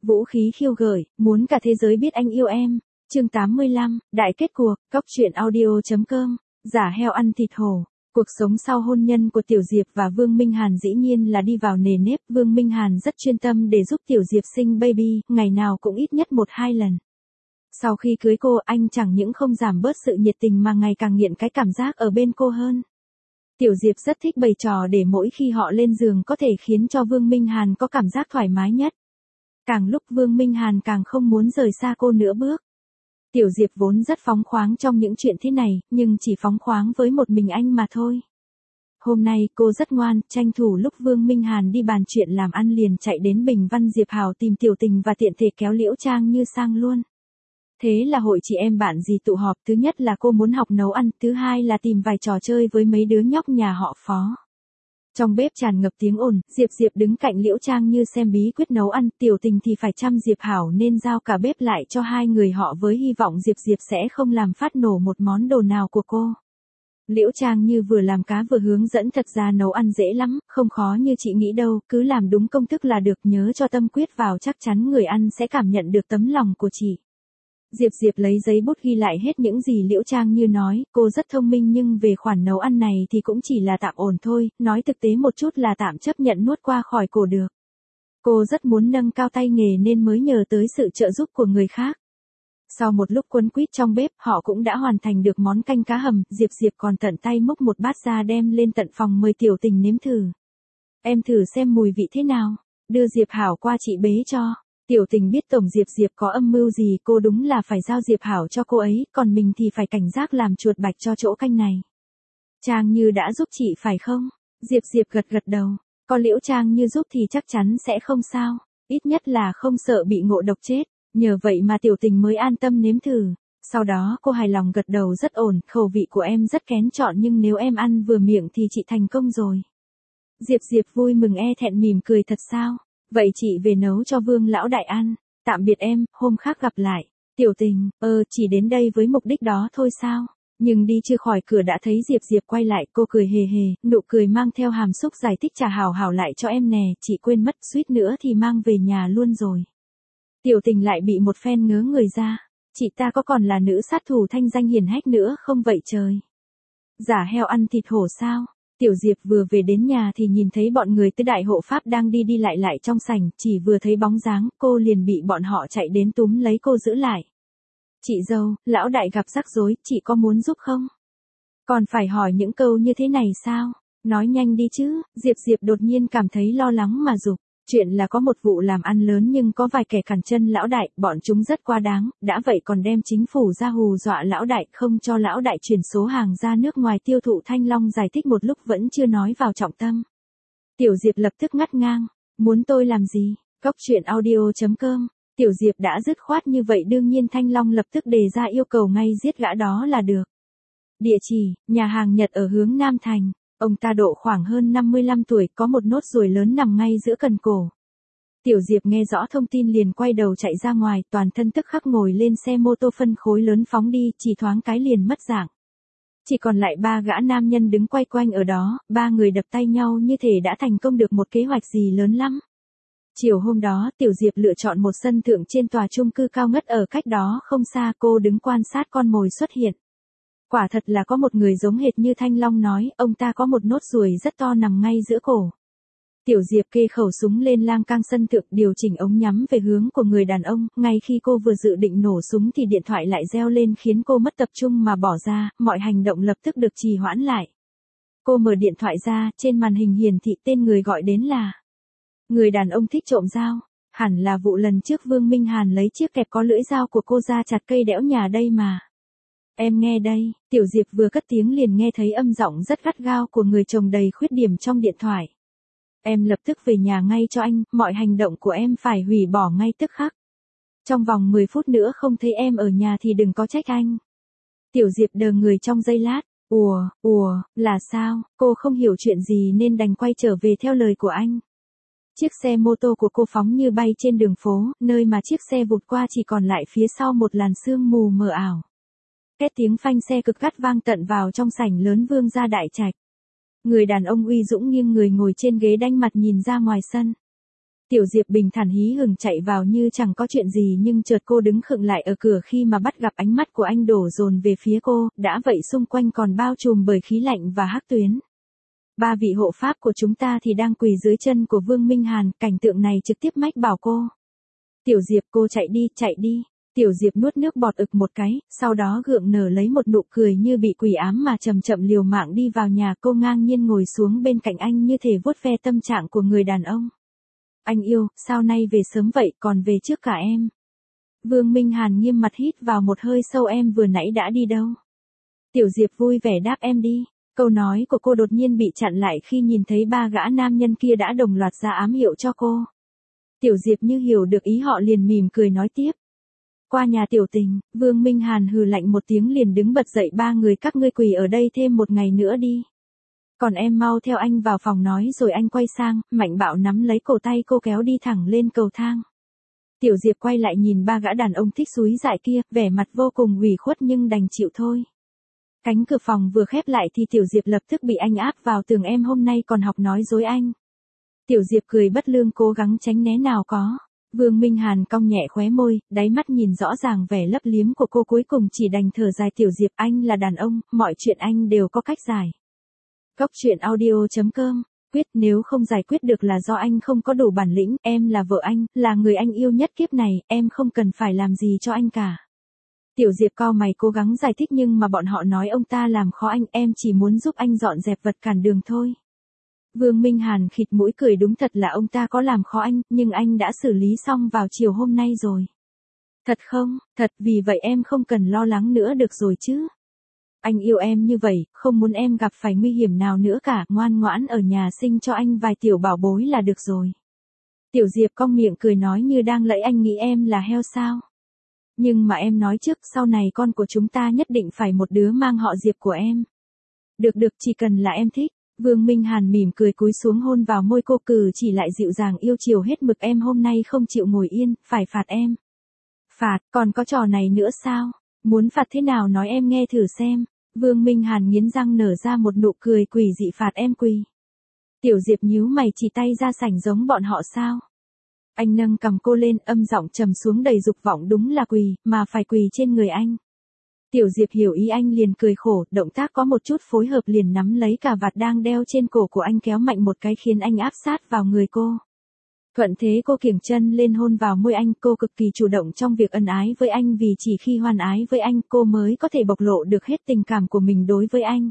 Vũ khí khiêu gợi, muốn cả thế giới biết anh yêu em. Chương 85, đại kết cuộc, cóc truyện audio.com, giả heo ăn thịt hổ. Cuộc sống sau hôn nhân của Tiểu Diệp và Vương Minh Hàn dĩ nhiên là đi vào nề nếp. Vương Minh Hàn rất chuyên tâm để giúp Tiểu Diệp sinh baby, ngày nào cũng ít nhất 1-2 lần. Sau khi cưới cô, anh chẳng những không giảm bớt sự nhiệt tình mà ngày càng nghiện cái cảm giác ở bên cô hơn. Tiểu Diệp rất thích bày trò để mỗi khi họ lên giường có thể khiến cho Vương Minh Hàn có cảm giác thoải mái nhất. Càng lúc Vương Minh Hàn càng không muốn rời xa cô nửa bước. Tiểu Diệp vốn rất phóng khoáng trong những chuyện thế này, nhưng chỉ phóng khoáng với một mình anh mà thôi. Hôm nay cô rất ngoan, tranh thủ lúc Vương Minh Hàn đi bàn chuyện làm ăn liền chạy đến Bình Văn Diệp Hào tìm Tiểu Tình và tiện thể kéo Liễu Trang Như sang luôn. Thế là hội chị em bạn gì tụ họp, thứ nhất là cô muốn học nấu ăn, thứ hai là tìm vài trò chơi với mấy đứa nhóc nhà họ Phó. Trong bếp tràn ngập tiếng ồn, Diệp đứng cạnh Liễu Trang Như xem bí quyết nấu ăn, Tiểu Tình thì phải chăm Diệp Hảo nên giao cả bếp lại cho hai người họ với hy vọng Diệp sẽ không làm phát nổ một món đồ nào của cô. Liễu Trang Như vừa làm cá vừa hướng dẫn, thật ra nấu ăn dễ lắm, không khó như chị nghĩ đâu, cứ làm đúng công thức là được, nhớ cho tâm quyết vào chắc chắn người ăn sẽ cảm nhận được tấm lòng của chị. Diệp lấy giấy bút ghi lại hết những gì Liễu Trang Như nói, cô rất thông minh nhưng về khoản nấu ăn này thì cũng chỉ là tạm ổn thôi, nói thực tế một chút là tạm chấp nhận nuốt qua khỏi cổ được. Cô rất muốn nâng cao tay nghề nên mới nhờ tới sự trợ giúp của người khác. Sau một lúc quấn quýt trong bếp, họ cũng đã hoàn thành được món canh cá hầm, Diệp còn tận tay múc một bát ra đem lên tận phòng mời Tiểu Tình nếm thử. Em thử xem mùi vị thế nào, đưa Diệp Hảo qua chị bế cho. Tiểu Tình biết tổng Diệp có âm mưu gì, cô đúng là phải giao Diệp Hảo cho cô ấy, còn mình thì phải cảnh giác làm chuột bạch cho chỗ canh này. Trang Như đã giúp chị phải không? Diệp gật đầu, có Liễu Trang Như giúp thì chắc chắn sẽ không sao, ít nhất là không sợ bị ngộ độc chết, nhờ vậy mà Tiểu Tình mới an tâm nếm thử. Sau đó cô hài lòng gật đầu, rất ổn, khẩu vị của em rất kén chọn nhưng nếu em ăn vừa miệng thì chị thành công rồi. Diệp vui mừng thẹn mỉm cười, thật sao? Vậy chị về nấu cho Vương lão đại ăn. Tạm biệt em, hôm khác gặp lại. Tiểu Tình, chỉ đến đây với mục đích đó thôi sao? Nhưng đi chưa khỏi cửa đã thấy Diệp quay lại, cô cười hề, nụ cười mang theo hàm xúc giải thích, trả Hảo lại cho em nè, chị quên mất, suýt nữa thì mang về nhà luôn rồi. Tiểu Tình lại bị một phen ngớ người ra. Chị ta có còn là nữ sát thủ thanh danh hiển hách nữa không vậy trời? Giả heo ăn thịt hổ sao? Tiểu Diệp vừa về đến nhà thì nhìn thấy bọn người tứ đại hộ pháp đang đi lại trong sảnh, chỉ vừa thấy bóng dáng, cô liền bị bọn họ chạy đến túm lấy cô giữ lại. Chị dâu, lão đại gặp rắc rối, chị có muốn giúp không? Còn phải hỏi những câu như thế này sao? Nói nhanh đi chứ. Diệp đột nhiên cảm thấy lo lắng mà giục. Chuyện là có một vụ làm ăn lớn nhưng có vài kẻ cản chân lão đại, bọn chúng rất quá đáng, đã vậy còn đem chính phủ ra hù dọa lão đại, không cho lão đại chuyển số hàng ra nước ngoài tiêu thụ. Thanh Long giải thích một lúc vẫn chưa nói vào trọng tâm. Tiểu Diệp lập tức ngắt ngang, muốn tôi làm gì? Cóc truyện audio.com. Tiểu Diệp đã dứt khoát như vậy đương nhiên Thanh Long lập tức đề ra yêu cầu ngay giết gã đó là được. Địa chỉ, nhà hàng Nhật ở hướng Nam Thành. Ông ta độ khoảng hơn 55 tuổi, có một nốt ruồi lớn nằm ngay giữa cần cổ. Tiểu Diệp nghe rõ thông tin liền quay đầu chạy ra ngoài, toàn thân tức khắc ngồi lên xe mô tô phân khối lớn phóng đi, chỉ thoáng cái liền mất dạng. Chỉ còn lại 3 gã nam nhân đứng quay quanh ở đó, 3 người đập tay nhau như thể đã thành công được một kế hoạch gì lớn lắm. Chiều hôm đó, Tiểu Diệp lựa chọn một sân thượng trên tòa chung cư cao ngất ở cách đó không xa, cô đứng quan sát con mồi xuất hiện. Quả thật là có một người giống hệt như Thanh Long nói, ông ta có một nốt ruồi rất to nằm ngay giữa cổ. Tiểu Diệp kê khẩu súng lên lang cang sân thượng, điều chỉnh ống nhắm về hướng của người đàn ông, ngay khi cô vừa dự định nổ súng thì điện thoại lại reo lên khiến cô mất tập trung mà bỏ ra, mọi hành động lập tức được trì hoãn lại. Cô mở điện thoại ra, trên màn hình hiển thị tên người gọi đến là người đàn ông thích trộm dao, hẳn là vụ lần trước Vương Minh Hàn lấy chiếc kẹp có lưỡi dao của cô ra chặt cây đẽo nhà đây mà. Em nghe đây. Tiểu Diệp vừa cất tiếng liền nghe thấy âm giọng rất gắt gao của người chồng đầy khuyết điểm trong điện thoại. Em lập tức về nhà ngay cho anh, mọi hành động của em phải hủy bỏ ngay tức khắc. Trong vòng 10 phút nữa không thấy em ở nhà thì đừng có trách anh. Tiểu Diệp đờ người trong giây lát. Là sao? Cô không hiểu chuyện gì nên đành quay trở về theo lời của anh. Chiếc xe mô tô của cô phóng như bay trên đường phố, nơi mà chiếc xe vụt qua chỉ còn lại phía sau một làn sương mù mờ ảo. Két tiếng phanh xe cực gắt vang tận vào trong sảnh lớn Vương gia đại trạch. Người đàn ông uy dũng nghiêng người ngồi trên ghế đanh mặt nhìn ra ngoài sân. Tiểu Diệp bình thản hí hửng chạy vào như chẳng có chuyện gì, nhưng chợt cô đứng khựng lại ở cửa khi mà bắt gặp ánh mắt của anh đổ dồn về phía cô, đã vậy xung quanh còn bao trùm bởi khí lạnh và hắc tuyến. Ba vị hộ pháp của chúng ta thì đang quỳ dưới chân của Vương Minh Hàn, cảnh tượng này trực tiếp mách bảo cô. Tiểu Diệp, cô chạy đi, chạy đi. Tiểu Diệp nuốt nước bọt ực một cái, sau đó gượng nở lấy một nụ cười như bị quỷ ám mà chậm chậm liều mạng đi vào nhà. Cô ngang nhiên ngồi xuống bên cạnh anh như thể vuốt ve tâm trạng của người đàn ông. Anh yêu, sao nay về sớm vậy, còn về trước cả em. Vương Minh Hàn nghiêm mặt hít vào một hơi sâu, em vừa nãy đã đi đâu? Tiểu Diệp vui vẻ đáp, em đi. Câu nói của cô đột nhiên bị chặn lại khi nhìn thấy ba gã nam nhân kia đã đồng loạt ra ám hiệu cho cô. Tiểu Diệp như hiểu được ý họ liền mỉm cười nói tiếp. Qua nhà tiểu tình. Vương Minh Hàn hừ lạnh một tiếng liền đứng bật dậy, ba người các ngươi quỳ ở đây thêm một ngày nữa đi. Còn em mau theo anh vào phòng nói. Rồi anh quay sang, mạnh bạo nắm lấy cổ tay cô kéo đi thẳng lên cầu thang. Tiểu Diệp quay lại nhìn ba gã đàn ông thích xúi dại kia, vẻ mặt vô cùng ủy khuất nhưng đành chịu thôi. Cánh cửa phòng vừa khép lại thì Tiểu Diệp lập tức bị anh áp vào tường, em hôm nay còn học nói dối anh. Tiểu Diệp cười bất lương cố gắng tránh né nào có. Vương Minh Hàn cong nhẹ khóe môi, đáy mắt nhìn rõ ràng vẻ lấp liếm của cô, cuối cùng chỉ đành thở dài. Tiểu Diệp, anh là đàn ông, mọi chuyện anh đều có cách giải. Góc truyện audio.com. Quyết, nếu không giải quyết được là do anh không có đủ bản lĩnh, em là vợ anh, là người anh yêu nhất kiếp này, em không cần phải làm gì cho anh cả. Tiểu Diệp cau mày cố gắng giải thích nhưng mà bọn họ nói ông ta làm khó anh, em chỉ muốn giúp anh dọn dẹp vật cản đường thôi. Vương Minh Hàn khịt mũi cười, đúng thật là ông ta có làm khó anh, nhưng anh đã xử lý xong vào chiều hôm nay rồi. Thật không? Thật, vì vậy em không cần lo lắng nữa được rồi chứ. Anh yêu em như vậy, không muốn em gặp phải nguy hiểm nào nữa cả, ngoan ngoãn ở nhà sinh cho anh vài tiểu bảo bối là được rồi. Tiểu Diệp cong miệng cười nói như đang lẫy, anh nghĩ em là heo sao? Nhưng mà em nói trước, sau này con của chúng ta nhất định phải một đứa mang họ Diệp của em. Được được, chỉ cần là em thích. Vương Minh Hàn mỉm cười cúi xuống hôn vào môi cô, cử chỉ lại dịu dàng yêu chiều hết mực, em hôm nay không chịu ngồi yên, phải phạt em. Phạt, còn có trò này nữa sao? Muốn phạt thế nào nói em nghe thử xem. Vương Minh Hàn nghiến răng nở ra một nụ cười quỷ dị, phạt em quỳ. Tiểu Diệp nhíu mày, chỉ tay ra sảnh giống bọn họ sao? Anh nâng cằm cô lên, âm giọng trầm xuống đầy dục vọng, đúng là quỳ, mà phải quỳ trên người anh. Tiểu Diệp hiểu ý anh liền cười khổ, động tác có một chút phối hợp liền nắm lấy cà vạt đang đeo trên cổ của anh kéo mạnh một cái khiến anh áp sát vào người cô. Thuận thế cô kiểng chân lên hôn vào môi anh, cô cực kỳ chủ động trong việc ân ái với anh vì chỉ khi hoan ái với anh cô mới có thể bộc lộ được hết tình cảm của mình đối với anh.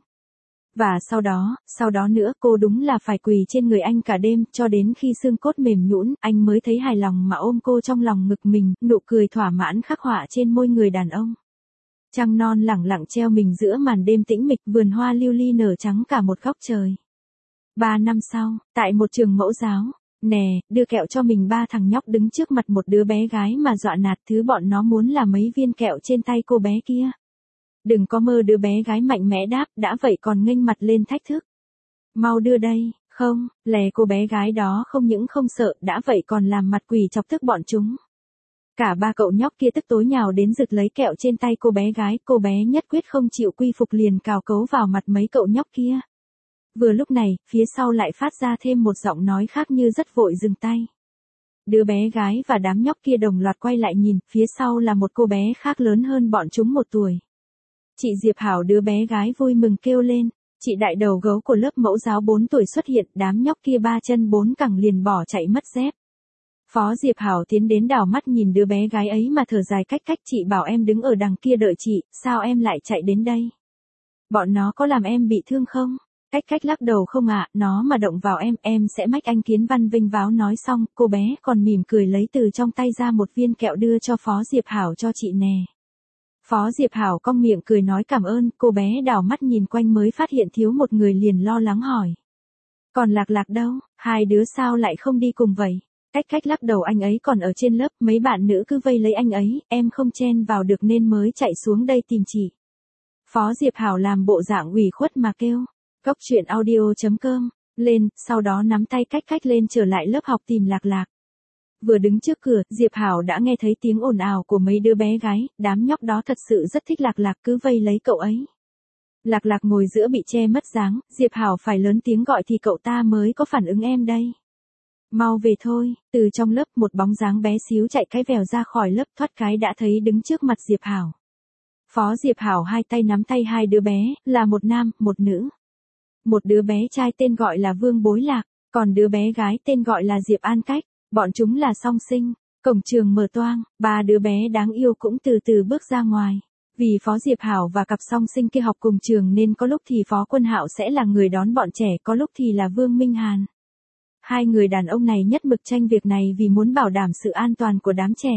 Và sau đó nữa cô đúng là phải quỳ trên người anh cả đêm cho đến khi xương cốt mềm nhũn, anh mới thấy hài lòng mà ôm cô trong lòng ngực mình, nụ cười thỏa mãn khắc họa trên môi người đàn ông. Trăng non lẳng lặng treo mình giữa màn đêm tĩnh mịch, vườn hoa lưu ly nở trắng cả một góc trời. 3 năm sau, tại một trường mẫu giáo, nè, đưa kẹo cho mình, ba thằng nhóc đứng trước mặt một đứa bé gái mà dọa nạt, thứ bọn nó muốn là mấy viên kẹo trên tay cô bé kia. Đừng có mơ, đứa bé gái mạnh mẽ đáp, đã vậy còn nghênh mặt lên thách thức. Mau đưa đây, không, lè cô bé gái đó không những không sợ, đã vậy còn làm mặt quỷ chọc tức bọn chúng. Cả ba cậu nhóc kia tức tối nhào đến giật lấy kẹo trên tay cô bé gái, cô bé nhất quyết không chịu quy phục liền cào cấu vào mặt mấy cậu nhóc kia. Vừa lúc này, phía sau lại phát ra thêm một giọng nói khác như rất vội dừng tay. Đứa bé gái và đám nhóc kia đồng loạt quay lại nhìn, phía sau là một cô bé khác lớn hơn bọn chúng 1 tuổi. Chị Diệp Hảo, đứa bé gái vui mừng kêu lên, chị đại đầu gấu của lớp mẫu giáo 4 tuổi xuất hiện, đám nhóc kia 3 chân 4 cẳng liền bỏ chạy mất dép. Phó Diệp Hảo tiến đến đảo mắt nhìn đứa bé gái ấy mà thở dài, cách, chị bảo em đứng ở đằng kia đợi chị, sao em lại chạy đến đây? Bọn nó có làm em bị thương không? Cách lắc đầu, không ạ, nó mà động vào em sẽ mách anh Kiến Văn vinh váo. Nói xong, cô bé còn mỉm cười lấy từ trong tay ra một viên kẹo đưa cho Phó Diệp Hảo, cho chị nè. Phó Diệp Hảo cong miệng cười nói cảm ơn, cô bé đảo mắt nhìn quanh mới phát hiện thiếu một người liền lo lắng hỏi. Còn Lạc Lạc đâu, hai đứa sao lại không đi cùng vậy? Cách lắc đầu, anh ấy còn ở trên lớp, mấy bạn nữ cứ vây lấy anh ấy, em không chen vào được nên mới chạy xuống đây tìm chị. Phó Diệp Hảo làm bộ dạng ủy khuất mà kêu. Góc truyện audio.com, lên, sau đó nắm tay cách lên trở lại lớp học tìm Lạc Lạc. Vừa đứng trước cửa, Diệp Hảo đã nghe thấy tiếng ồn ào của mấy đứa bé gái, đám nhóc đó thật sự rất thích Lạc Lạc cứ vây lấy cậu ấy. Lạc Lạc ngồi giữa bị che mất dáng, Diệp Hảo phải lớn tiếng gọi thì cậu ta mới có phản ứng, em đây. Mau về thôi, từ trong lớp một bóng dáng bé xíu chạy cái vèo ra khỏi lớp thoát cái đã thấy đứng trước mặt Diệp Hảo. Phó Diệp Hảo hai tay nắm tay hai đứa bé, là một nam, một nữ. Một đứa bé trai tên gọi là Vương Bối Lạc, còn đứa bé gái tên gọi là Diệp An Cách, bọn chúng là song sinh. Cổng trường mở toang, ba đứa bé đáng yêu cũng từ từ bước ra ngoài. Vì Phó Diệp Hảo và cặp song sinh kia học cùng trường nên có lúc thì Phó Quân Hạo sẽ là người đón bọn trẻ, có lúc thì là Vương Minh Hàn. Hai người đàn ông này nhất mực tranh việc này vì muốn bảo đảm sự an toàn của đám trẻ.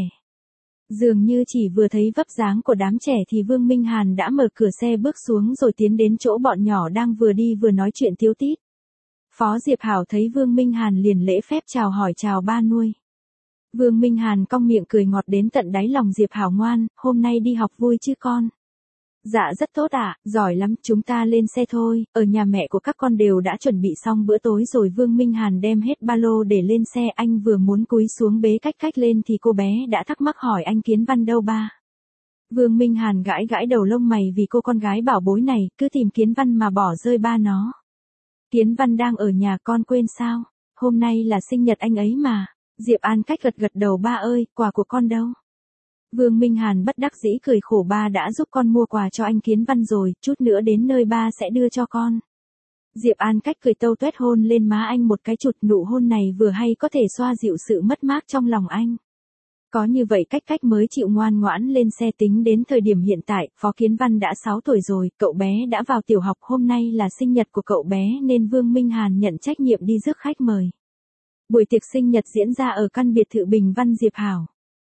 Dường như chỉ vừa thấy vấp dáng của đám trẻ thì Vương Minh Hàn đã mở cửa xe bước xuống rồi tiến đến chỗ bọn nhỏ đang vừa đi vừa nói chuyện tíu tít. Phó Diệp Hảo thấy Vương Minh Hàn liền lễ phép chào hỏi chào ba nuôi. Vương Minh Hàn cong miệng cười ngọt đến tận đáy lòng Diệp Hảo ngoan, hôm nay đi học vui chứ con? Dạ rất tốt ạ, giỏi lắm, chúng ta lên xe thôi, ở nhà mẹ của các con đều đã chuẩn bị xong bữa tối rồi. Vương Minh Hàn đem hết ba lô để lên xe, anh vừa muốn cúi xuống bế cách cách lên thì cô bé đã thắc mắc hỏi anh Kiến Văn đâu ba. Vương Minh Hàn gãi gãi đầu lông mày vì cô con gái bảo bối này cứ tìm Kiến Văn mà bỏ rơi ba nó. Kiến Văn đang ở nhà, con quên sao? Hôm nay là sinh nhật anh ấy mà. Diệp An Cách gật gật đầu, ba ơi, quà của con đâu? Vương Minh Hàn bất đắc dĩ cười khổ, ba đã giúp con mua quà cho anh Kiến Văn rồi, chút nữa đến nơi ba sẽ đưa cho con. Diệp An Cách cười tâu tuét hôn lên má anh một cái chụt, nụ hôn này vừa hay có thể xoa dịu sự mất mát trong lòng anh. Có như vậy Cách Cách mới chịu ngoan ngoãn lên xe. Tính đến thời điểm hiện tại, Phó Kiến Văn đã 6 tuổi rồi, cậu bé đã vào tiểu học, hôm nay là sinh nhật của cậu bé nên Vương Minh Hàn nhận trách nhiệm đi rước khách mời. Buổi tiệc sinh nhật diễn ra ở căn biệt thự Bình Văn Diệp Hảo.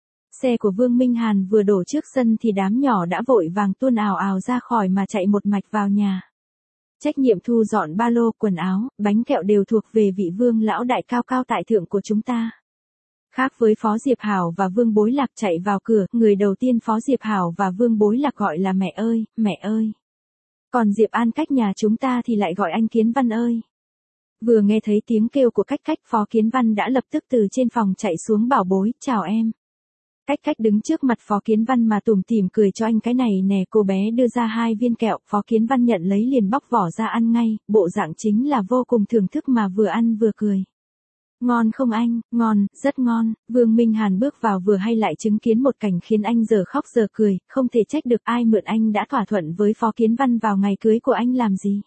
Xe của Vương Minh Hàn vừa đổ trước sân thì đám nhỏ đã vội vàng tuôn ào ào ra khỏi mà chạy một mạch vào nhà. Trách nhiệm thu dọn ba lô, quần áo, bánh kẹo đều thuộc về vị Vương lão đại cao cao tại thượng của chúng ta. Khác với Phó Diệp Hảo và Vương Bối Lạc chạy vào cửa, người đầu tiên Phó Diệp Hảo và Vương Bối Lạc gọi là mẹ ơi, mẹ ơi. Còn Diệp An Cách nhà chúng ta thì lại gọi anh Kiến Văn ơi. Vừa nghe thấy tiếng kêu của Cách Cách, Phó Kiến Văn đã lập tức từ trên phòng chạy xuống bảo bối, chào em. Cách Cách đứng trước mặt Phó Kiến Văn mà tủm tỉm cười cho anh cái này nè, cô bé đưa ra 2 viên kẹo, Phó Kiến Văn nhận lấy liền bóc vỏ ra ăn ngay, bộ dạng chính là vô cùng thưởng thức mà vừa ăn vừa cười. Ngon không anh? Ngon, rất ngon. Vương Minh Hàn bước vào vừa hay lại chứng kiến một cảnh khiến anh giờ khóc giờ cười, không thể trách được ai mượn anh đã thỏa thuận với Phó Kiến Văn vào ngày cưới của anh làm gì.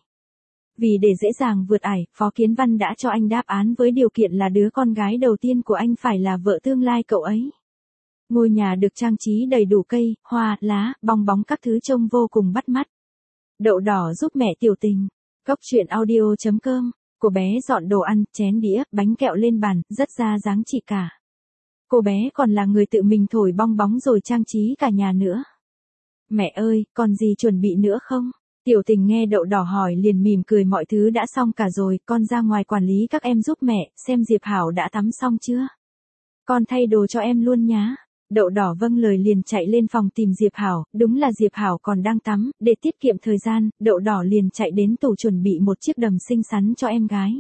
Vì để dễ dàng vượt ải, Phó Kiến Văn đã cho anh đáp án với điều kiện là đứa con gái đầu tiên của anh phải là vợ tương lai cậu ấy. Ngôi nhà được trang trí đầy đủ cây, hoa, lá, bong bóng các thứ trông vô cùng bắt mắt. Đậu đỏ giúp mẹ tiểu tình. Cốc truyện audio.com. Cô bé dọn đồ ăn, chén đĩa, bánh kẹo lên bàn, rất ra dáng chị cả. Cô bé còn là người tự mình thổi bong bóng rồi trang trí cả nhà nữa. Mẹ ơi, còn gì chuẩn bị nữa không? Tiểu tình nghe đậu đỏ hỏi liền mỉm cười, mọi thứ đã xong cả rồi, con ra ngoài quản lý các em giúp mẹ, xem Diệp Hảo đã tắm xong chưa? Con thay đồ cho em luôn nhá. Đậu đỏ vâng lời liền chạy lên phòng tìm Diệp Hảo, đúng là Diệp Hảo còn đang tắm, để tiết kiệm thời gian, đậu đỏ liền chạy đến tủ chuẩn bị một chiếc đầm xinh xắn cho em gái.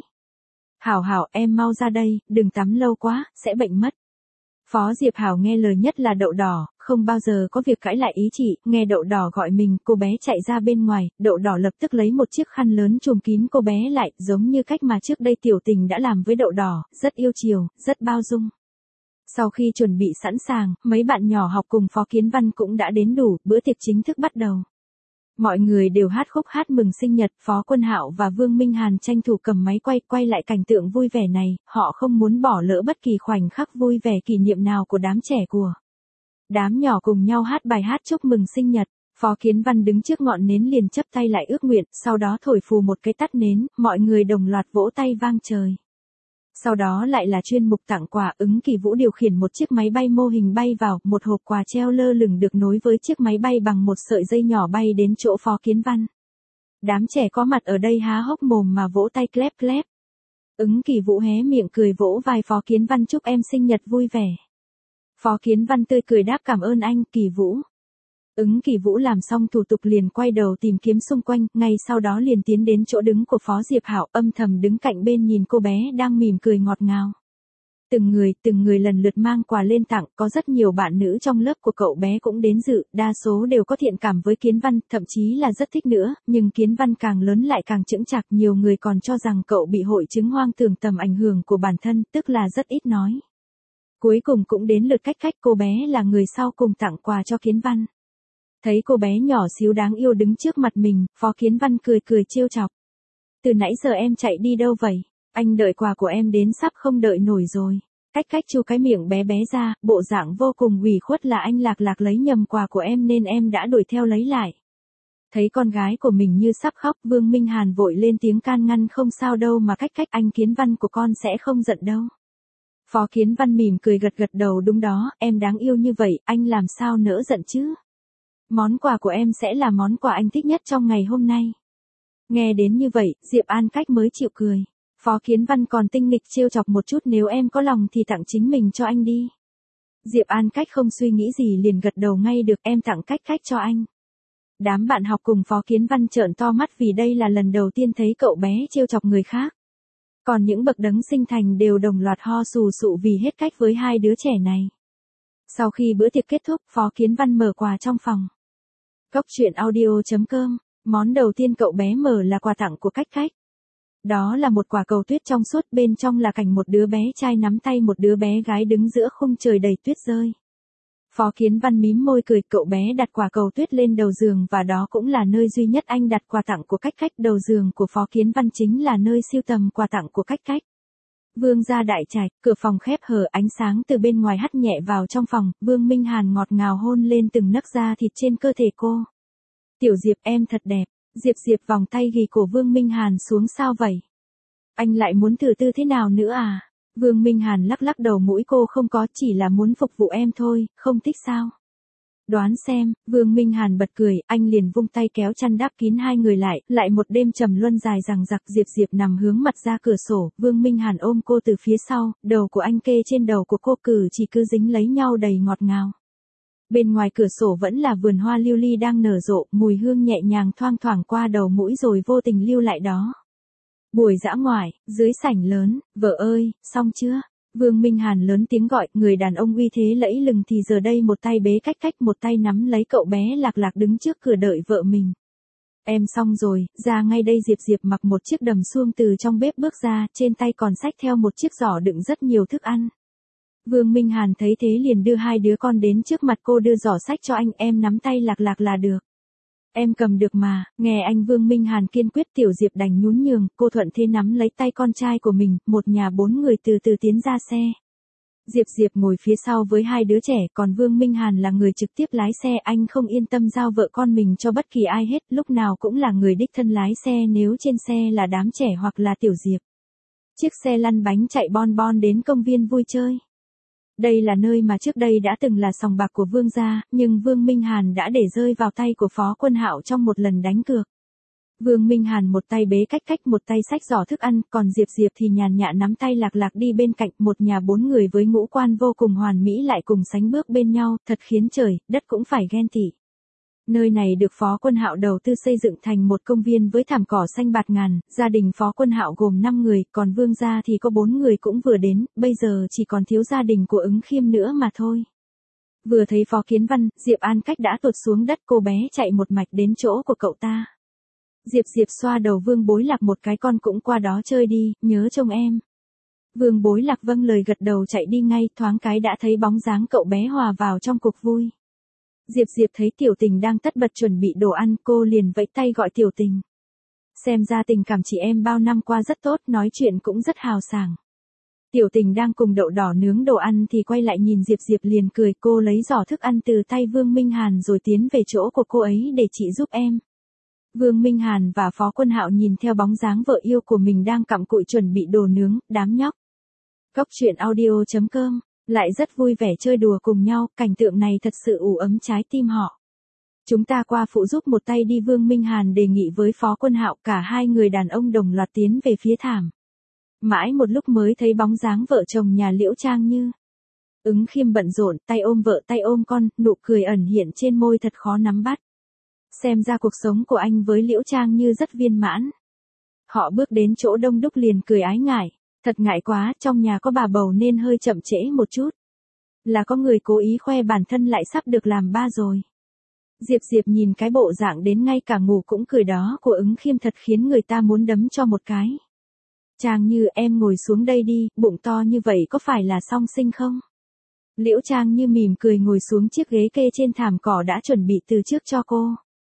Hảo Hảo, em mau ra đây, đừng tắm lâu quá, sẽ bệnh mất. Phó Diệp Hảo nghe lời nhất là đậu đỏ, không bao giờ có việc cãi lại ý chị, nghe đậu đỏ gọi mình, cô bé chạy ra bên ngoài, đậu đỏ lập tức lấy một chiếc khăn lớn trùm kín cô bé lại, giống như cách mà trước đây tiểu tình đã làm với đậu đỏ, rất yêu chiều, rất bao dung. Sau khi chuẩn bị sẵn sàng, mấy bạn nhỏ học cùng Phó Kiến Văn cũng đã đến đủ, bữa tiệc chính thức bắt đầu. Mọi người đều hát khúc hát mừng sinh nhật, Phó Quân Hạo và Vương Minh Hàn tranh thủ cầm máy quay lại cảnh tượng vui vẻ này, họ không muốn bỏ lỡ bất kỳ khoảnh khắc vui vẻ kỷ niệm nào của đám trẻ của. Đám nhỏ cùng nhau hát bài hát chúc mừng sinh nhật, Phó Kiến Văn đứng trước ngọn nến liền chắp tay lại ước nguyện, sau đó thổi phù một cái tắt nến, mọi người đồng loạt vỗ tay vang trời. Sau đó lại là chuyên mục tặng quà, Ứng Kỳ Vũ điều khiển một chiếc máy bay mô hình bay vào, một hộp quà treo lơ lửng được nối với chiếc máy bay bằng một sợi dây nhỏ bay đến chỗ Phó Kiến Văn. Đám trẻ có mặt ở đây há hốc mồm mà vỗ tay clap clap. Ứng Kỳ Vũ hé miệng cười vỗ vai Phó Kiến Văn chúc em sinh nhật vui vẻ. Phó Kiến Văn tươi cười đáp cảm ơn anh, Kỳ Vũ. Ứng Kỳ Vũ làm xong thủ tục liền quay đầu tìm kiếm xung quanh, ngay sau đó liền tiến đến chỗ đứng của Phó Diệp Hảo, âm thầm đứng cạnh bên nhìn cô bé đang mỉm cười ngọt ngào. Từng người lần lượt mang quà lên tặng, có rất nhiều bạn nữ trong lớp của cậu bé cũng đến dự, đa số đều có thiện cảm với Kiến Văn, thậm chí là rất thích nữa, nhưng Kiến Văn càng lớn lại càng chững chạc, nhiều người còn cho rằng cậu bị hội chứng hoang tưởng tầm ảnh hưởng của bản thân, tức là rất ít nói. Cuối cùng cũng đến lượt Cách Cách, cô bé là người sau cùng tặng quà cho Kiến Văn. Thấy cô bé nhỏ xíu đáng yêu đứng trước mặt mình, Phó Kiến Văn cười cười trêu chọc. Từ nãy giờ em chạy đi đâu vậy? Anh đợi quà của em đến sắp không đợi nổi rồi. Cách Cách chu cái miệng bé bé ra, bộ dạng vô cùng ủy khuất là anh Lạc Lạc lấy nhầm quà của em nên em đã đuổi theo lấy lại. Thấy con gái của mình như sắp khóc, Vương Minh Hàn vội lên tiếng can ngăn, không sao đâu mà Cách Cách, anh Kiến Văn của con sẽ không giận đâu. Phó Kiến Văn mỉm cười gật gật đầu, đúng đó, em đáng yêu như vậy, anh làm sao nỡ giận chứ? Món quà của em sẽ là món quà anh thích nhất trong ngày hôm nay. Nghe đến như vậy, Diệp An Cách mới chịu cười. Phó Kiến Văn còn tinh nghịch trêu chọc một chút, nếu em có lòng thì tặng chính mình cho anh đi. Diệp An Cách không suy nghĩ gì liền gật đầu ngay, được, em tặng Cách Cách cho anh. Đám bạn học cùng Phó Kiến Văn trợn to mắt vì đây là lần đầu tiên thấy cậu bé trêu chọc người khác. Còn những bậc đấng sinh thành đều đồng loạt ho sù sụ vì hết cách với hai đứa trẻ này. Sau khi bữa tiệc kết thúc, Phó Kiến Văn mở quà trong phòng. Cốc truyện audio.com, món đầu tiên cậu bé mở là quà tặng của Cách Cách. Đó là một quả cầu tuyết trong suốt, bên trong là cảnh một đứa bé trai nắm tay một đứa bé gái đứng giữa khung trời đầy tuyết rơi. Phó Kiến Văn mím môi cười, cậu bé đặt quả cầu tuyết lên đầu giường và đó cũng là nơi duy nhất anh đặt quà tặng của Cách Cách. Đầu giường của Phó Kiến Văn chính là nơi sưu tầm quà tặng của Cách Cách. Vương gia đại trạch, cửa phòng khép hờ, ánh sáng từ bên ngoài hắt nhẹ vào trong phòng, Vương Minh Hàn ngọt ngào hôn lên từng nấc da thịt trên cơ thể cô. Tiểu Diệp, em thật đẹp. Diệp vòng tay ghì cổ Vương Minh Hàn xuống, sao vậy? Anh lại muốn thử tư thế nào nữa à? Vương Minh Hàn lắc lắc đầu, mũi cô không có, chỉ là muốn phục vụ em thôi, không thích sao? Đoán xem, Vương Minh Hàn bật cười, anh liền vung tay kéo chăn đắp kín hai người lại một đêm trầm luân dài dằng dặc. Diệp nằm hướng mặt ra cửa sổ, Vương Minh Hàn ôm cô từ phía sau, đầu của anh kê trên đầu của cô, chỉ cứ dính lấy nhau đầy ngọt ngào. Bên ngoài cửa sổ vẫn là vườn hoa lưu ly đang nở rộ, mùi hương nhẹ nhàng thoang thoảng qua đầu mũi rồi vô tình lưu lại đó. Buổi dã ngoại, dưới sảnh lớn, vợ ơi, xong chưa? Vương Minh Hàn lớn tiếng gọi, người đàn ông uy thế lẫy lừng thì giờ đây một tay bế Cách Cách, một tay nắm lấy cậu bé Lạc Lạc đứng trước cửa đợi vợ mình. Em xong rồi, ra ngay đây. Diệp mặc một chiếc đầm suông từ trong bếp bước ra, trên tay còn xách theo một chiếc giỏ đựng rất nhiều thức ăn. Vương Minh Hàn thấy thế liền đưa hai đứa con đến trước mặt cô, đưa giỏ xách cho anh, em nắm tay Lạc Lạc là được. Em cầm được mà, nghe anh Vương Minh Hàn kiên quyết. Tiểu Diệp đành nhún nhường, cô thuận thế nắm lấy tay con trai của mình, một nhà bốn người từ từ tiến ra xe. Diệp ngồi phía sau với hai đứa trẻ, còn Vương Minh Hàn là người trực tiếp lái xe, anh không yên tâm giao vợ con mình cho bất kỳ ai hết, lúc nào cũng là người đích thân lái xe nếu trên xe là đám trẻ hoặc là Tiểu Diệp. Chiếc xe lăn bánh chạy bon bon đến công viên vui chơi. Đây là nơi mà trước đây đã từng là sòng bạc của Vương gia, nhưng Vương Minh Hàn đã để rơi vào tay của Phó Quân Hạo trong một lần đánh cược. Vương Minh Hàn một tay bế Cách Cách, một tay xách giỏ thức ăn, còn Diệp thì nhàn nhã nắm tay Lạc Lạc đi bên cạnh. Một nhà bốn người với ngũ quan vô cùng hoàn mỹ lại cùng sánh bước bên nhau, thật khiến trời, đất cũng phải ghen tị. Nơi này được Phó Quân Hạo đầu tư xây dựng thành một công viên với thảm cỏ xanh bạt ngàn, gia đình Phó Quân Hạo gồm 5 người, còn Vương gia thì có 4 người cũng vừa đến, bây giờ chỉ còn thiếu gia đình của Ứng Khiêm nữa mà thôi. Vừa thấy Phó Kiến Văn, Diệp An Cách đã tuột xuống đất, cô bé chạy một mạch đến chỗ của cậu ta. Diệp xoa đầu Vương Bối Lạc một cái, con cũng qua đó chơi đi, nhớ trông em. Vương Bối Lạc vâng lời gật đầu chạy đi ngay, thoáng cái đã thấy bóng dáng cậu bé hòa vào trong cuộc vui. Diệp thấy Tiểu Tình đang tất bật chuẩn bị đồ ăn, cô liền vẫy tay gọi Tiểu Tình. Xem ra tình cảm chị em bao năm qua rất tốt, nói chuyện cũng rất hào sảng. Tiểu Tình đang cùng đậu đỏ nướng đồ ăn thì quay lại nhìn Diệp liền cười, cô lấy giỏ thức ăn từ tay Vương Minh Hàn rồi tiến về chỗ của cô ấy để chị giúp em. Vương Minh Hàn và Phó Quân Hạo nhìn theo bóng dáng vợ yêu của mình đang cặm cụi chuẩn bị đồ nướng, đám nhóc. Cốc truyện audio.com lại rất vui vẻ chơi đùa cùng nhau, cảnh tượng này thật sự ủ ấm trái tim họ. Chúng ta qua phụ giúp một tay đi, Vương Minh Hàn đề nghị với Phó Quân Hạo, cả hai người đàn ông đồng loạt tiến về phía thảm. Mãi một lúc mới thấy bóng dáng vợ chồng nhà Liễu Trang Như. Ứng Khiêm bận rộn, tay ôm vợ tay ôm con, nụ cười ẩn hiện trên môi thật khó nắm bắt. Xem ra cuộc sống của anh với Liễu Trang Như rất viên mãn. Họ bước đến chỗ đông đúc liền cười ái ngại. Thật ngại quá, trong nhà có bà bầu nên hơi chậm trễ một chút. Là có người cố ý khoe bản thân lại sắp được làm ba rồi. Diệp Diệp nhìn cái bộ dạng đến ngay cả ngủ cũng cười đó của Ứng Khiêm thật khiến người ta muốn đấm cho một cái. Trang Như, em ngồi xuống đây đi, bụng to như vậy có phải là song sinh không? Liễu Trang Như mỉm cười ngồi xuống chiếc ghế kê trên thảm cỏ đã chuẩn bị từ trước cho cô.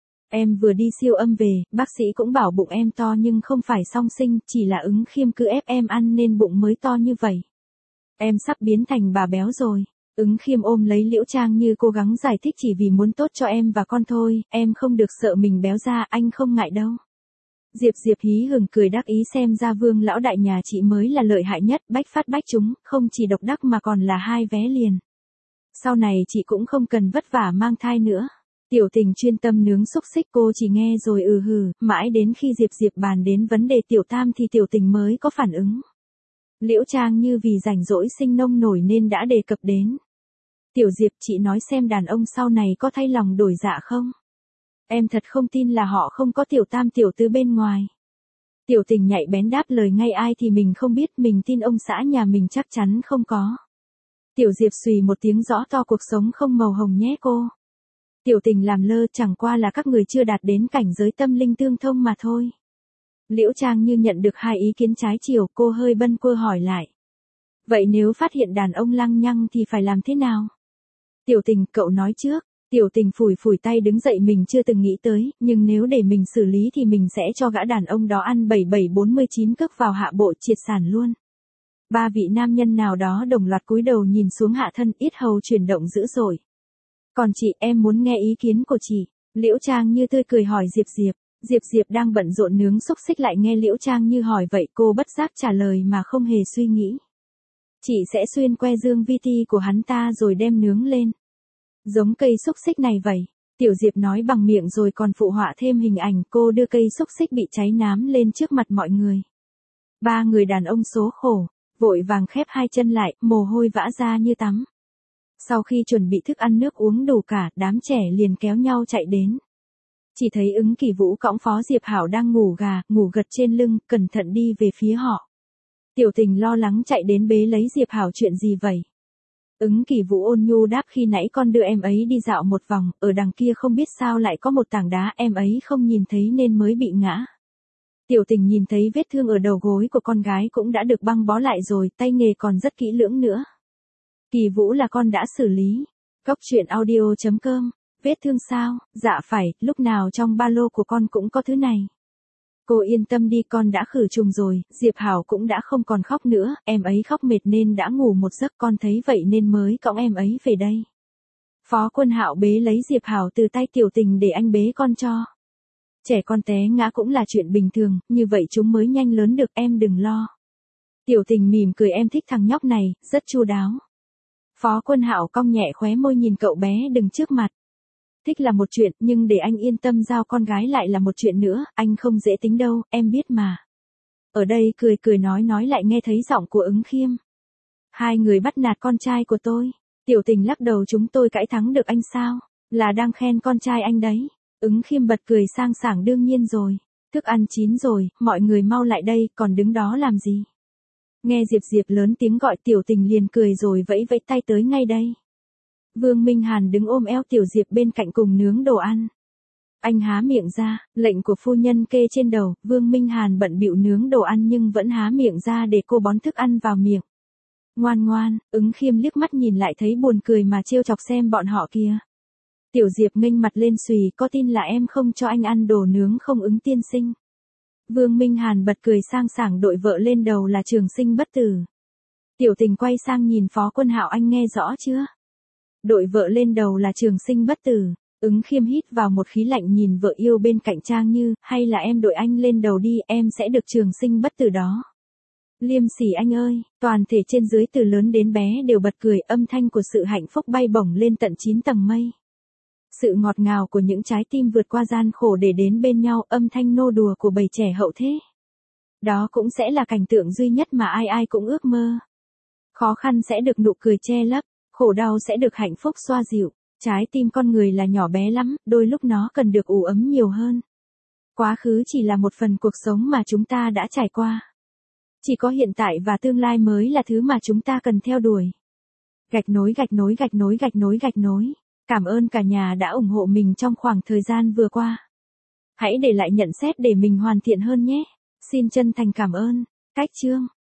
Em vừa đi siêu âm về, bác sĩ cũng bảo bụng em to nhưng không phải song sinh, chỉ là Ứng Khiêm cứ ép em ăn nên bụng mới to như vậy. Em sắp biến thành bà béo rồi. Ứng Khiêm ôm lấy Liễu Trang Như cố gắng giải thích chỉ vì muốn tốt cho em và con thôi, em không được sợ mình béo ra, anh không ngại đâu. Diệp Diệp hí hửng cười đắc ý xem ra Vương lão đại nhà chị mới là lợi hại nhất, bách phát bách trúng, không chỉ độc đắc mà còn là 2 vé liền. Sau này chị cũng không cần vất vả mang thai nữa. Tiểu Tình chuyên tâm nướng xúc xích, cô chỉ nghe rồi hừ, mãi đến khi Diệp Diệp bàn đến vấn đề Tiểu Tam thì Tiểu Tình mới có phản ứng. Liễu Trang Như vì rảnh rỗi sinh nông nổi nên đã đề cập đến. Tiểu Diệp, chị nói xem đàn ông sau này có thay lòng đổi dạ không? Em thật không tin là họ không có Tiểu Tam Tiểu Tứ bên ngoài. Tiểu Tình nhạy bén đáp lời ngay, ai thì mình không biết, mình tin ông xã nhà mình chắc chắn không có. Tiểu Diệp xùy một tiếng rõ to, cuộc sống không màu hồng nhé cô. Tiểu Tình làm lơ, chẳng qua là các người chưa đạt đến cảnh giới tâm linh tương thông mà thôi. Liễu Trang Như nhận được 2 ý kiến trái chiều, cô hơi bâng quơ hỏi lại. Vậy nếu phát hiện đàn ông lăng nhăng thì phải làm thế nào? Tiểu Tình, cậu nói trước. Tiểu Tình phủi phủi tay đứng dậy, mình chưa từng nghĩ tới, nhưng nếu để mình xử lý thì mình sẽ cho gã đàn ông đó ăn 7749 cước vào hạ bộ, triệt sản luôn. 3 vị nam nhân nào đó đồng loạt cúi đầu nhìn xuống hạ thân, yết hầu chuyển động dữ dội. Còn chị, em muốn nghe ý kiến của chị. Liễu Trang Như tươi cười hỏi Diệp Diệp. Diệp Diệp đang bận rộn nướng xúc xích lại nghe Liễu Trang Như hỏi vậy, cô bất giác trả lời mà không hề suy nghĩ. Chị sẽ xuyên que dương vi ti của hắn ta rồi đem nướng lên. Giống cây xúc xích này vậy. Tiểu Diệp nói bằng miệng rồi còn phụ họa thêm hình ảnh cô đưa cây xúc xích bị cháy nám lên trước mặt mọi người. 3 người đàn ông số khổ, vội vàng khép 2 chân lại, mồ hôi vã ra như tắm. Sau khi chuẩn bị thức ăn nước uống đủ cả, đám trẻ liền kéo nhau chạy đến. Chỉ thấy Ứng Kỳ Vũ cõng Phó Diệp Hảo đang ngủ gật trên lưng, cẩn thận đi về phía họ. Tiểu Tình lo lắng chạy đến bế lấy Diệp Hảo, chuyện gì vậy? Ứng Kỳ Vũ ôn nhu đáp, khi nãy con đưa em ấy đi dạo một vòng, ở đằng kia không biết sao lại có một tảng đá, em ấy không nhìn thấy nên mới bị ngã. Tiểu Tình nhìn thấy vết thương ở đầu gối của con gái cũng đã được băng bó lại rồi, tay nghề còn rất kỹ lưỡng nữa. Kỳ Vũ là con đã xử lý. Cóc truyện audio.com. Vết thương sao? Dạ phải, lúc nào trong ba lô của con cũng có thứ này. Cô yên tâm đi, con đã khử trùng rồi, Diệp Hảo cũng đã không còn khóc nữa, em ấy khóc mệt nên đã ngủ một giấc, con thấy vậy nên mới cõng em ấy về đây. Phó Quân Hạo bế lấy Diệp Hảo từ tay Tiểu Tình để anh bế con cho. Trẻ con té ngã cũng là chuyện bình thường, như vậy chúng mới nhanh lớn được, em đừng lo. Tiểu Tình mỉm cười, em thích thằng nhóc này, rất chu đáo. Phó Quân Hạo cong nhẹ khóe môi nhìn cậu bé đứng trước mặt. Thích là một chuyện, nhưng để anh yên tâm giao con gái lại là một chuyện nữa, anh không dễ tính đâu, em biết mà. Ở đây cười nói lại nghe thấy giọng của Ứng Khiêm. 2 người bắt nạt con trai của tôi. Tiểu Tình lắc đầu, chúng tôi cãi thắng được anh sao? Là đang khen con trai anh đấy. Ứng Khiêm bật cười sang sảng, đương nhiên rồi. Thức ăn chín rồi, mọi người mau lại đây, còn đứng đó làm gì? Nghe Diệp Diệp lớn tiếng gọi, Tiểu Tình liền cười rồi vẫy vẫy tay tới ngay đây. Vương Minh Hàn đứng ôm eo Tiểu Diệp bên cạnh cùng nướng đồ ăn. Anh há miệng ra, lệnh của phu nhân kê trên đầu, Vương Minh Hàn bận bịu nướng đồ ăn nhưng vẫn há miệng ra để cô bón thức ăn vào miệng. Ngoan ngoan, Ứng Khiêm liếc mắt nhìn lại thấy buồn cười mà trêu chọc xem bọn họ kia. Tiểu Diệp nghênh mặt lên xùy, có tin là em không cho anh ăn đồ nướng không Ứng tiên sinh? Vương Minh Hàn bật cười sang sảng, đội vợ lên đầu là trường sinh bất tử. Tiểu Tình quay sang nhìn Phó Quân Hạo, anh nghe rõ chưa? Đội vợ lên đầu là trường sinh bất tử. Ứng Khiêm hít vào một khí lạnh nhìn vợ yêu bên cạnh Trang Như, hay là em đội anh lên đầu đi, em sẽ được trường sinh bất tử đó. Liêm sỉ anh ơi, toàn thể trên dưới từ lớn đến bé đều bật cười, âm thanh của sự hạnh phúc bay bổng lên tận 9 tầng mây. Sự ngọt ngào của những trái tim vượt qua gian khổ để đến bên nhau, âm thanh nô đùa của bầy trẻ hậu thế. Đó cũng sẽ là cảnh tượng duy nhất mà ai ai cũng ước mơ. Khó khăn sẽ được nụ cười che lấp, khổ đau sẽ được hạnh phúc xoa dịu. Trái tim con người là nhỏ bé lắm, đôi lúc nó cần được ủ ấm nhiều hơn. Quá khứ chỉ là một phần cuộc sống mà chúng ta đã trải qua. Chỉ có hiện tại và tương lai mới là thứ mà chúng ta cần theo đuổi. Gạch nối gạch nối gạch nối gạch nối gạch nối. Cảm ơn cả nhà đã ủng hộ mình trong khoảng thời gian vừa qua. Hãy để lại nhận xét để mình hoàn thiện hơn nhé. Xin chân thành cảm ơn. Cách chương